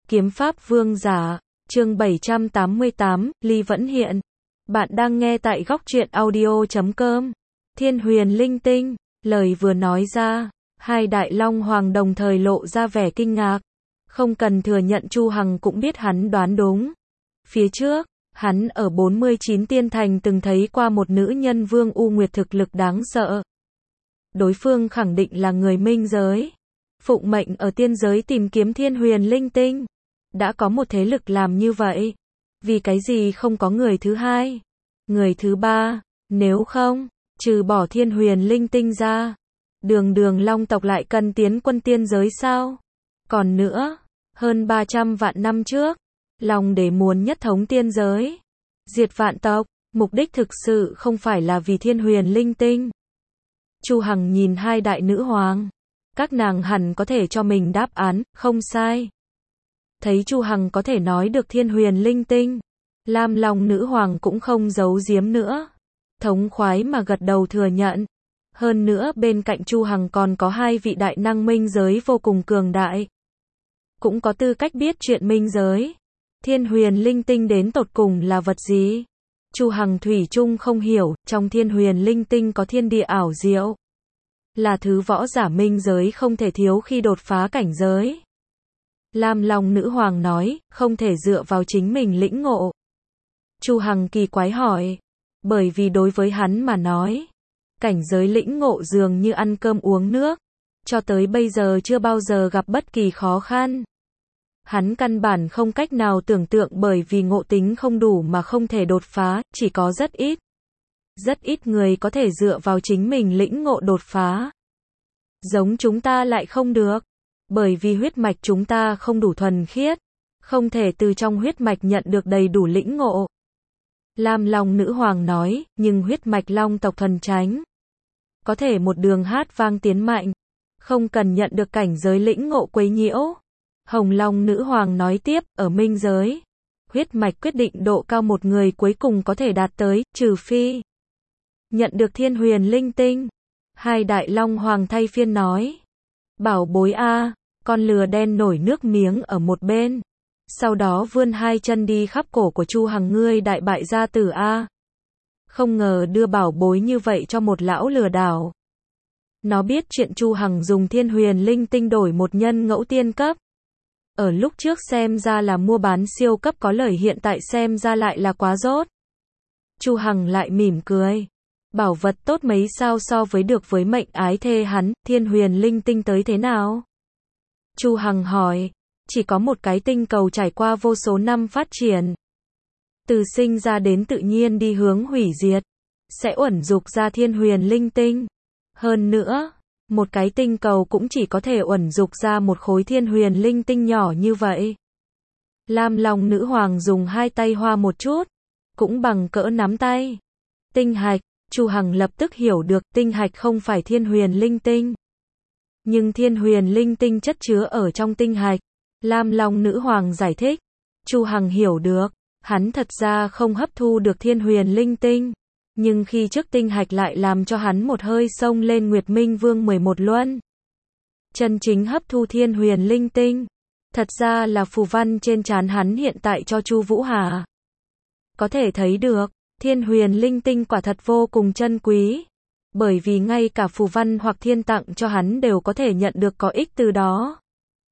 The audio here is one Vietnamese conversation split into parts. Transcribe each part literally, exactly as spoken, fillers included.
Kiếm pháp vương giả, chương bảy trăm tám mươi tám, Ly Vẫn Hiện. Bạn đang nghe tại góc truyện audio chấm com. Thiên huyền linh tinh, lời vừa nói ra, hai đại long hoàng đồng thời lộ ra vẻ kinh ngạc. Không cần thừa nhận Chu Hằng cũng biết hắn đoán đúng. Phía trước, hắn ở bốn mươi chín tiên thành từng thấy qua một nữ nhân vương U Nguyệt thực lực đáng sợ. Đối phương khẳng định là người minh giới. Phụng mệnh ở tiên giới tìm kiếm thiên huyền linh tinh. Đã có một thế lực làm như vậy. Vì cái gì không có người thứ hai? Người thứ ba? Nếu không, trừ bỏ thiên huyền linh tinh ra, đường đường long tộc lại cần tiến quân tiên giới sao? Còn nữa, hơn ba trăm vạn năm trước, Long đế muốn nhất thống tiên giới, diệt vạn tộc, mục đích thực sự không phải là vì thiên huyền linh tinh. Chu Hằng nhìn hai đại nữ hoàng, các nàng hẳn có thể cho mình đáp án, không sai. Thấy Chu Hằng có thể nói được thiên huyền linh tinh, Lam Long nữ hoàng cũng không giấu giếm nữa, thống khoái mà gật đầu thừa nhận. Hơn nữa bên cạnh Chu Hằng còn có hai vị đại năng minh giới vô cùng cường đại, cũng có tư cách biết chuyện minh giới. Thiên huyền linh tinh đến tột cùng là vật gì? Chu Hằng thủy chung không hiểu, trong thiên huyền linh tinh có thiên địa ảo diệu, là thứ võ giả minh giới không thể thiếu khi đột phá cảnh giới. Lam Long nữ hoàng nói, không thể dựa vào chính mình lĩnh ngộ. Chu Hằng kỳ quái hỏi, bởi vì đối với hắn mà nói, cảnh giới lĩnh ngộ dường như ăn cơm uống nước, cho tới bây giờ chưa bao giờ gặp bất kỳ khó khăn. Hắn căn bản không cách nào tưởng tượng bởi vì ngộ tính không đủ mà không thể đột phá, chỉ có rất ít. Rất ít người có thể dựa vào chính mình lĩnh ngộ đột phá. Giống chúng ta lại không được, bởi vì huyết mạch chúng ta không đủ thuần khiết, không thể từ trong huyết mạch nhận được đầy đủ lĩnh ngộ. Lam Long nữ hoàng nói, nhưng huyết mạch long tộc thuần chánh, có thể một đường hát vang tiến mạnh, không cần nhận được cảnh giới lĩnh ngộ quấy nhiễu. Hồng Long nữ hoàng nói tiếp, ở minh giới, huyết mạch quyết định độ cao một người cuối cùng có thể đạt tới, trừ phi nhận được thiên huyền linh tinh. Hai đại long hoàng thay phiên nói, bảo bối a, con lừa đen nổi nước miếng ở một bên, sau đó vươn hai chân đi khắp cổ của Chu Hằng, ngươi đại bại gia tử a. Không ngờ đưa bảo bối như vậy cho một lão lừa đảo. Nó biết chuyện Chu Hằng dùng thiên huyền linh tinh đổi một nhân ngẫu tiên cấp. Ở lúc trước xem ra là mua bán siêu cấp có lời, hiện tại xem ra lại là quá dốt. Chu Hằng lại mỉm cười. Bảo vật tốt mấy sao so với được với mệnh ái thê hắn, thiên huyền linh tinh tới thế nào? Chu Hằng hỏi. Chỉ có một cái tinh cầu trải qua vô số năm phát triển, từ sinh ra đến tự nhiên đi hướng hủy diệt, sẽ uẩn dục ra thiên huyền linh tinh. Hơn nữa, một cái tinh cầu cũng chỉ có thể uẩn dục ra một khối thiên huyền linh tinh nhỏ như vậy. Lam Long nữ hoàng dùng hai tay hoa một chút, cũng bằng cỡ nắm tay. Tinh hạch, Chu Hằng lập tức hiểu được, tinh hạch không phải thiên huyền linh tinh, nhưng thiên huyền linh tinh chất chứa ở trong tinh hạch. Lam Long nữ hoàng giải thích. Chu Hằng hiểu được, hắn thật ra không hấp thu được thiên huyền linh tinh, nhưng khi trước tinh hạch lại làm cho hắn một hơi xông lên Nguyệt Minh Vương mười một luân. Chân chính hấp thu thiên huyền linh tinh, thật ra là phù văn trên trán hắn hiện tại cho Chu Vũ Hà. Có thể thấy được, thiên huyền linh tinh quả thật vô cùng chân quý, bởi vì ngay cả phù văn hoặc thiên tặng cho hắn đều có thể nhận được có ích từ đó.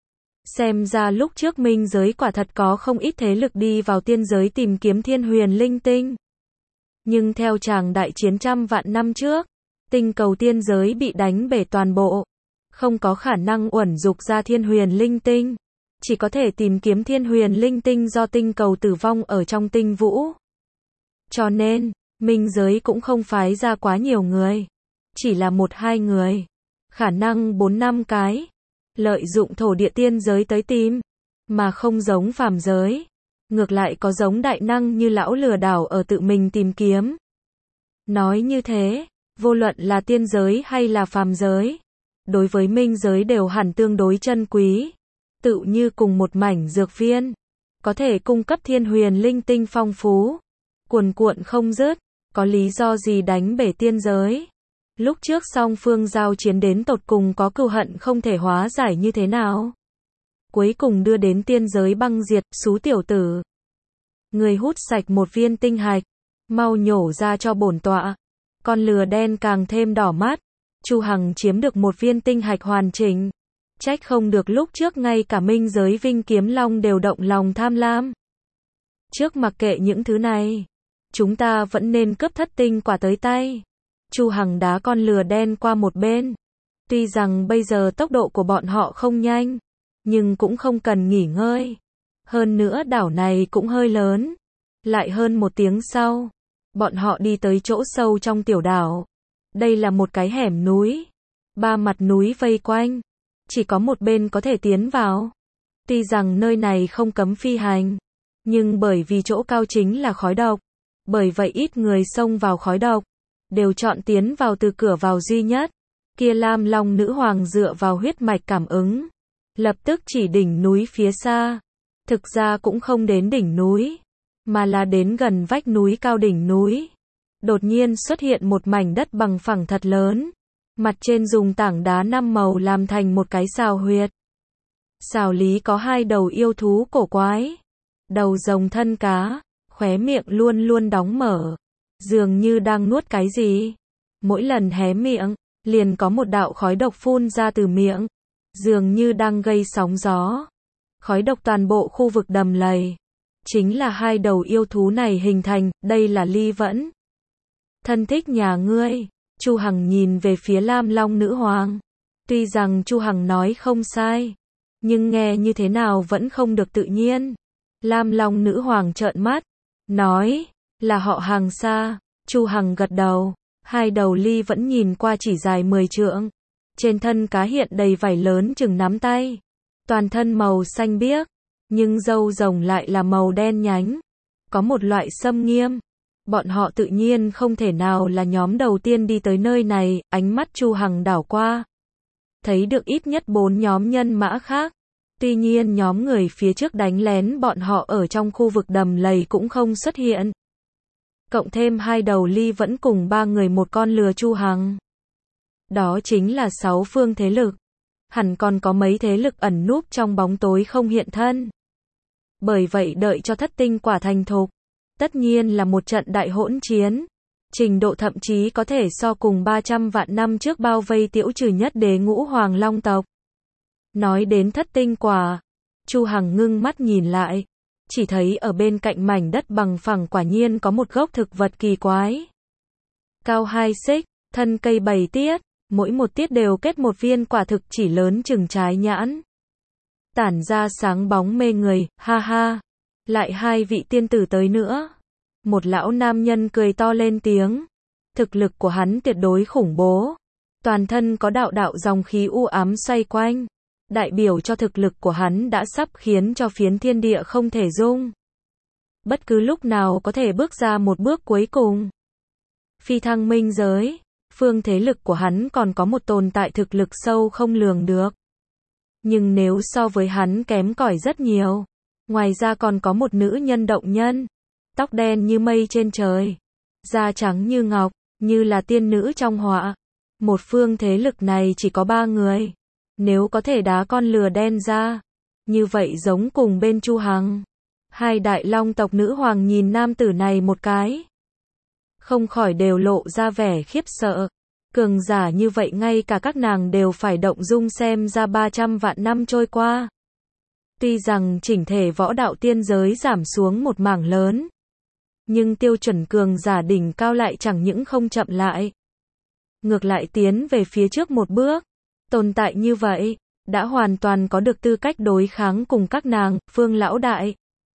Xem ra lúc trước minh giới quả thật có không ít thế lực đi vào tiên giới tìm kiếm thiên huyền linh tinh. Nhưng theo tràng đại chiến trăm vạn năm trước, tinh cầu tiên giới bị đánh bể toàn bộ, không có khả năng uẩn dục ra thiên huyền linh tinh, chỉ có thể tìm kiếm thiên huyền linh tinh do tinh cầu tử vong ở trong tinh vũ. Cho nên, minh giới cũng không phái ra quá nhiều người, chỉ là một hai người, khả năng bốn năm cái. Lợi dụng thổ địa tiên giới tới tìm, mà không giống phàm giới. Ngược lại có giống đại năng như lão lừa đảo ở tự mình tìm kiếm. Nói như thế, vô luận là tiên giới hay là phàm giới, đối với minh giới đều hẳn tương đối chân quý. Tự như cùng một mảnh dược viên, có thể cung cấp thiên huyền linh tinh phong phú, cuồn cuộn không dứt, có lý do gì đánh bể tiên giới? Lúc trước song phương giao chiến đến tột cùng có cừu hận không thể hóa giải như thế nào? cuối cùng đưa đến tiên giới băng diệt, xú tiểu tử. Người hút sạch một viên tinh hạch, mau nhổ ra cho bổn tọa. Con lừa đen càng thêm đỏ mắt. Chu Hằng chiếm được một viên tinh hạch hoàn chỉnh. Trách không được lúc trước ngay cả minh giới Vinh Kiếm Long đều động lòng tham lam. Trước mặc kệ những thứ này, chúng ta vẫn nên cướp thất tinh quả tới tay. Chu Hằng đá con lừa đen qua một bên. Tuy rằng bây giờ tốc độ của bọn họ không nhanh, nhưng cũng không cần nghỉ ngơi. Hơn nữa đảo này cũng hơi lớn. Lại hơn một tiếng sau, bọn họ đi tới chỗ sâu trong tiểu đảo. Đây là một cái hẻm núi. Ba mặt núi vây quanh. Chỉ có một bên có thể tiến vào. Tuy rằng nơi này không cấm phi hành, nhưng bởi vì chỗ cao chính là khói độc. Bởi vậy ít người xông vào khói độc, đều chọn tiến vào từ cửa vào duy nhất. Kia Lam Long nữ hoàng dựa vào huyết mạch cảm ứng. Lập tức chỉ đỉnh núi phía xa. Thực ra cũng không đến đỉnh núi, mà là đến gần vách núi cao đỉnh núi. Đột nhiên xuất hiện một mảnh đất bằng phẳng thật lớn. Mặt trên dùng tảng đá năm màu làm thành một cái sào huyệt. Sào lý có hai đầu yêu thú cổ quái. Đầu rồng thân cá, khóe miệng luôn luôn đóng mở. Dường như đang nuốt cái gì. Mỗi lần hé miệng, liền có một đạo khói độc phun ra từ miệng. Dường như đang gây sóng gió. Khói độc toàn bộ khu vực đầm lầy. Chính là hai đầu yêu thú này hình thành, đây là Ly Vẫn. Thân thích nhà ngươi. Chu Hằng nhìn về phía Lam Long nữ hoàng. Tuy rằng Chu Hằng nói không sai, nhưng nghe như thế nào vẫn không được tự nhiên. Lam Long nữ hoàng trợn mắt, nói, là họ Hàng xa. Chu Hằng gật đầu, hai đầu Ly Vẫn nhìn qua chỉ dài mười trượng. Trên thân cá hiện đầy vảy lớn chừng nắm tay. Toàn thân màu xanh biếc, nhưng râu rồng lại là màu đen nhánh. Có một loại xâm nghiêm. Bọn họ tự nhiên không thể nào là nhóm đầu tiên đi tới nơi này, ánh mắt Chu Hằng đảo qua. Thấy được ít nhất bốn nhóm nhân mã khác. Tuy nhiên nhóm người phía trước đánh lén bọn họ ở trong khu vực đầm lầy cũng không xuất hiện. Cộng thêm hai đầu Ly Vẫn cùng ba người một con lừa Chu Hằng. Đó chính là sáu phương thế lực. Hẳn còn có mấy thế lực ẩn núp trong bóng tối không hiện thân. Bởi vậy đợi cho thất tinh quả thành thục, tất nhiên là một trận đại hỗn chiến. Trình độ thậm chí có thể so cùng ba trăm vạn năm trước bao vây Tiễu Trừ nhất đế ngũ hoàng long tộc. Nói đến thất tinh quả, Chu Hằng ngưng mắt nhìn lại, chỉ thấy ở bên cạnh mảnh đất bằng phẳng quả nhiên có một gốc thực vật kỳ quái. Cao hai xích, thân cây bảy tiết, mỗi một tiết đều kết một viên quả thực chỉ lớn chừng trái nhãn. Tản ra sáng bóng mê người, ha ha. Lại hai vị tiên tử tới nữa. Một lão nam nhân cười to lên tiếng. Thực lực của hắn tuyệt đối khủng bố. Toàn thân có đạo đạo dòng khí u ám xoay quanh. Đại biểu cho thực lực của hắn đã sắp khiến cho phiến thiên địa không thể dung. Bất cứ lúc nào có thể bước ra một bước cuối cùng. Phi thăng minh giới. Phương thế lực của hắn còn có một tồn tại thực lực sâu không lường được. Nhưng nếu so với hắn kém cỏi rất nhiều. Ngoài ra còn có một nữ nhân động nhân. Tóc đen như mây trên trời. Da trắng như ngọc, như là tiên nữ trong họa. Một phương thế lực này chỉ có ba người. Nếu có thể đá con lừa đen ra. Như vậy giống cùng bên Chu Hằng. Hai đại long tộc nữ hoàng nhìn nam tử này một cái. Không khỏi đều lộ ra vẻ khiếp sợ. Cường giả như vậy ngay cả các nàng đều phải động dung xem ra ba trăm vạn năm trôi qua. Tuy rằng chỉnh thể võ đạo tiên giới giảm xuống một mảng lớn. Nhưng tiêu chuẩn cường giả đỉnh cao lại chẳng những không chậm lại. Ngược lại tiến về phía trước một bước. Tồn tại như vậy, đã hoàn toàn có được tư cách đối kháng cùng các nàng, Phương lão đại.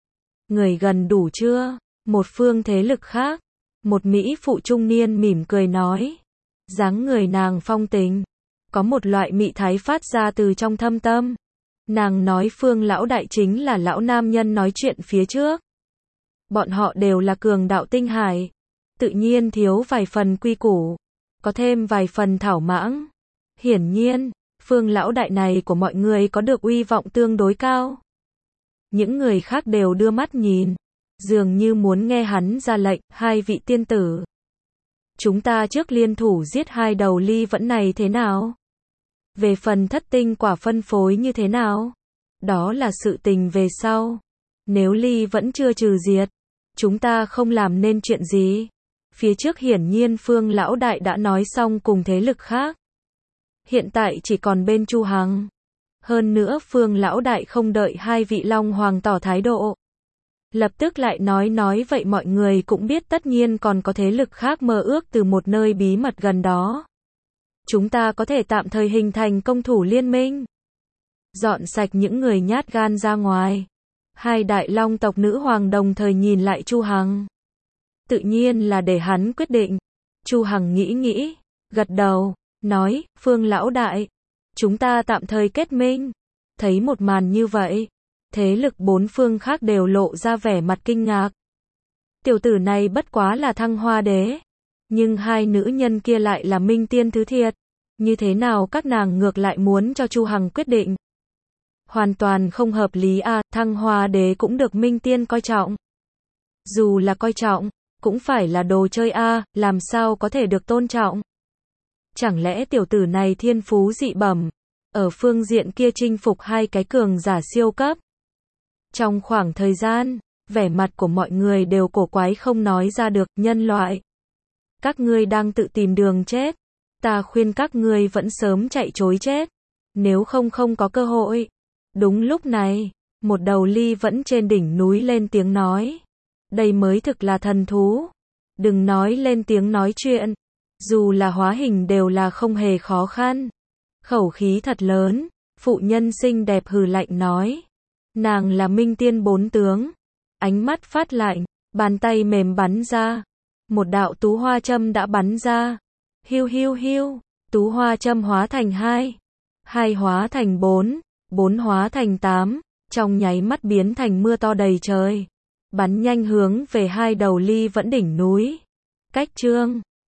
Người gần đủ chưa? Một phương thế lực khác. Một mỹ phụ trung niên mỉm cười nói. Dáng người nàng phong tình. Có một loại mị thái phát ra từ trong thâm tâm. Nàng nói Phương lão đại chính là lão nam nhân nói chuyện phía trước. Bọn họ đều là cường đạo tinh hải. Tự nhiên thiếu vài phần quy củ. Có thêm vài phần thảo mãng. Hiển nhiên, Phương lão đại này của mọi người có được uy vọng tương đối cao. Những người khác đều đưa mắt nhìn. Dường như muốn nghe hắn ra lệnh, hai vị tiên tử. Chúng ta trước liên thủ giết hai đầu Ly Vẫn này thế nào? Về phần thất tinh quả phân phối như thế nào? Đó là sự tình về sau. Nếu Ly vẫn chưa trừ diệt, chúng ta không làm nên chuyện gì. Phía trước hiển nhiên Phương lão đại đã nói xong cùng thế lực khác. Hiện tại chỉ còn bên Chu Hằng. Hơn nữa Phương lão đại không đợi hai vị Long Hoàng tỏ thái độ. Lập tức lại nói nói vậy mọi người cũng biết tất nhiên còn có thế lực khác mơ ước từ một nơi bí mật gần đó. Chúng ta có thể tạm thời hình thành công thủ liên minh. Dọn sạch những người nhát gan ra ngoài. Hai đại long tộc nữ hoàng đồng thời nhìn lại Chu Hằng. Tự nhiên là để hắn quyết định. Chu Hằng nghĩ nghĩ, gật đầu, nói, Phương lão đại, chúng ta tạm thời kết minh. Thấy một màn như vậy, thế lực bốn phương khác đều lộ ra vẻ mặt kinh ngạc. Tiểu tử này bất quá là Thăng Hoa Đế, nhưng hai nữ nhân kia lại là Minh Tiên Thứ Thiệt. Như thế nào các nàng ngược lại muốn cho Chu Hằng quyết định? Hoàn toàn không hợp lý à, Thăng Hoa Đế cũng được Minh Tiên coi trọng. Dù là coi trọng, cũng phải là đồ chơi a, à, làm sao có thể được tôn trọng? Chẳng lẽ tiểu tử này thiên phú dị bẩm, ở phương diện kia chinh phục hai cái cường giả siêu cấp? Trong khoảng thời gian, vẻ mặt của mọi người đều cổ quái không nói ra được, nhân loại. Các ngươi đang tự tìm đường chết. Ta khuyên các ngươi vẫn sớm chạy trối chết. Nếu không không có cơ hội. Đúng lúc này, một đầu Ly vẫn trên đỉnh núi lên tiếng nói. Đây mới thực là thần thú. Đừng nói lên tiếng nói chuyện. Dù là hóa hình đều là không hề khó khăn. Khẩu khí thật lớn, phụ nhân xinh đẹp hừ lạnh nói. Nàng là Minh Tiên bốn tướng. Ánh mắt phát lạnh, bàn tay mềm bắn ra. Một đạo tú hoa châm đã bắn ra. Hiu hiu hiu, tú hoa châm hóa thành hai. Hai hóa thành bốn, bốn hóa thành tám. Trong nháy mắt biến thành mưa to đầy trời. Bắn nhanh hướng về hai đầu Ly vẫn đỉnh núi. Cách chương